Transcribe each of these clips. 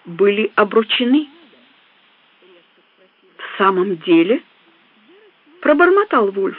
были обручены. В самом деле, пробормотал Вульф.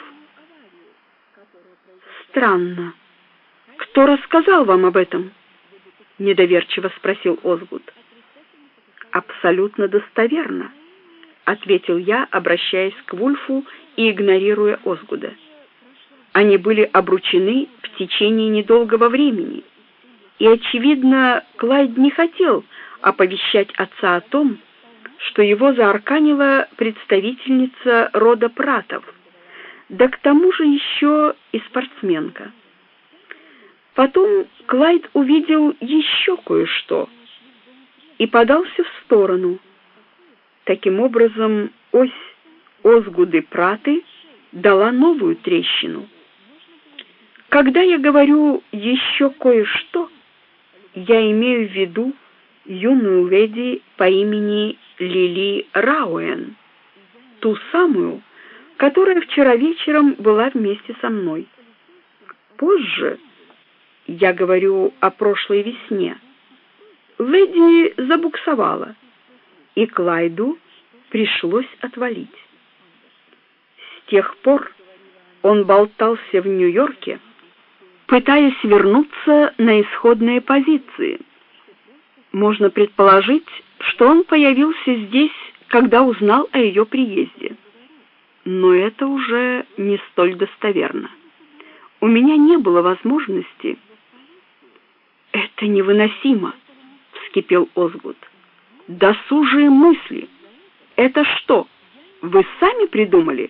Странно. Кто рассказал вам об этом? Недоверчиво спросил Озгуд. Абсолютно достоверно, ответил я, обращаясь к Вульфу и игнорируя Озгуда. Они были обручены в течение недолгого времени, и очевидно, Клайд не хотел оповещать отца о том, что его заарканила представительница рода Пратов, да к тому же еще и спортсменка. Потом Клайд увидел еще кое-что и подался в сторону. Таким образом, ось Озгуды-Праты дала новую трещину. Когда я говорю «еще кое-что», я имею в виду юную леди по имени Лили Рауэн, ту самую, которая вчера вечером была вместе со мной. Позже, я говорю о прошлой весне, леди забуксовала, и Клайду пришлось отвалить. С тех пор он болтался в Нью-Йорке, пытаясь вернуться на исходные позиции. Можно предположить, что он появился здесь, когда узнал о ее приезде. Но это уже не столь достоверно. У меня не было возможности. Это невыносимо, вскипел Озгуд. Досужие мысли. Это что, вы сами придумали?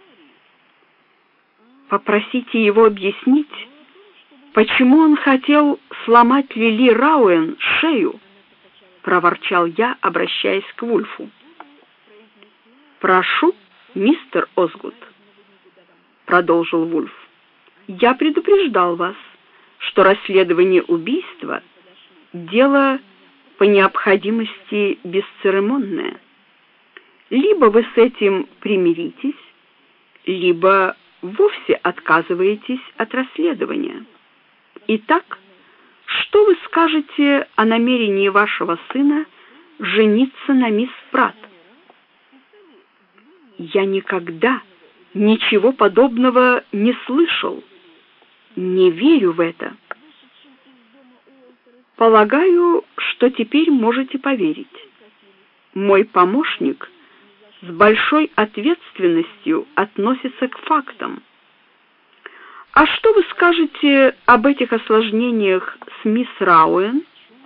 Попросите его объяснить, почему он хотел сломать Лили Рауэн шею, проворчал я, обращаясь к Вульфу. Прошу, мистер Озгуд, продолжил Вульф. Я предупреждал вас, что расследование убийства дело по необходимости бесцеремонное. Либо вы с этим примиритесь, либо вовсе отказываетесь от расследования. Итак, что вы скажете о намерении вашего сына жениться на мисс Пратт? Я никогда ничего подобного не слышал. Не верю в это. Полагаю, что теперь можете поверить. Мой помощник с большой ответственностью относится к фактам. А что вы скажете об этих осложнениях с мисс Рауэн?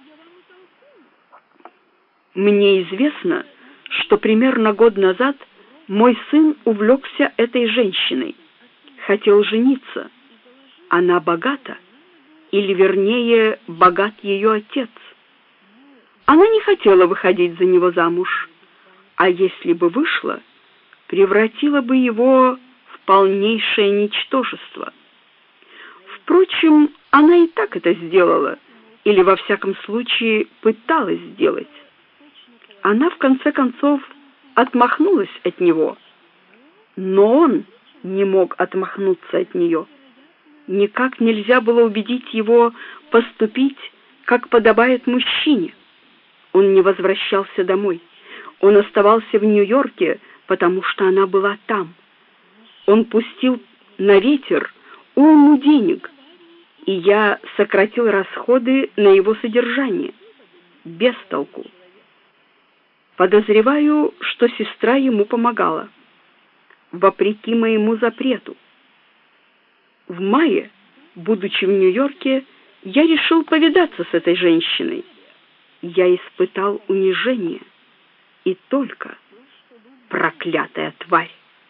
Мне известно, что примерно год назад мой сын увлекся этой женщиной, хотел жениться. Она богата, или вернее, богат ее отец. Она не хотела выходить за него замуж, а если бы вышла, превратила бы его в полнейшее ничтожество. Впрочем, она и так это сделала, или во всяком случае пыталась сделать. Она в конце концов отмахнулась от него, но он не мог отмахнуться от нее. Никак нельзя было убедить его поступить, как подобает мужчине. Он не возвращался домой. Он оставался в Нью-Йорке, потому что она была там. Он пустил на ветер уйму денег, и я сократил расходы на его содержание. Без толку. Подозреваю, что сестра ему помогала, вопреки моему запрету. В мае, будучи в Нью-Йорке, я решил повидаться с этой женщиной. Я испытал унижение. И только, проклятая тварь.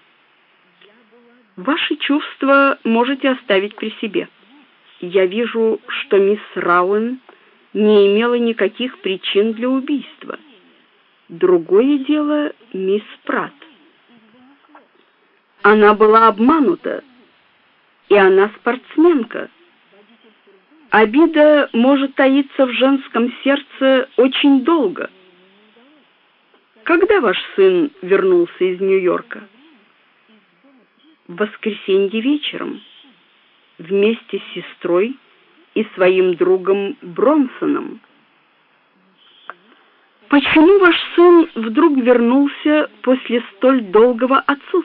Ваши чувства можете оставить при себе. Я вижу, что мисс Рауэн не имела никаких причин для убийства. Другое дело мисс Пратт. Она была обманута, и она спортсменка. Обида может таиться в женском сердце очень долго. Когда ваш сын вернулся из Нью-Йорка? В воскресенье вечером, вместе с сестрой и своим другом Бронсоном. Почему ваш сын вдруг вернулся после столь долгого отсутствия?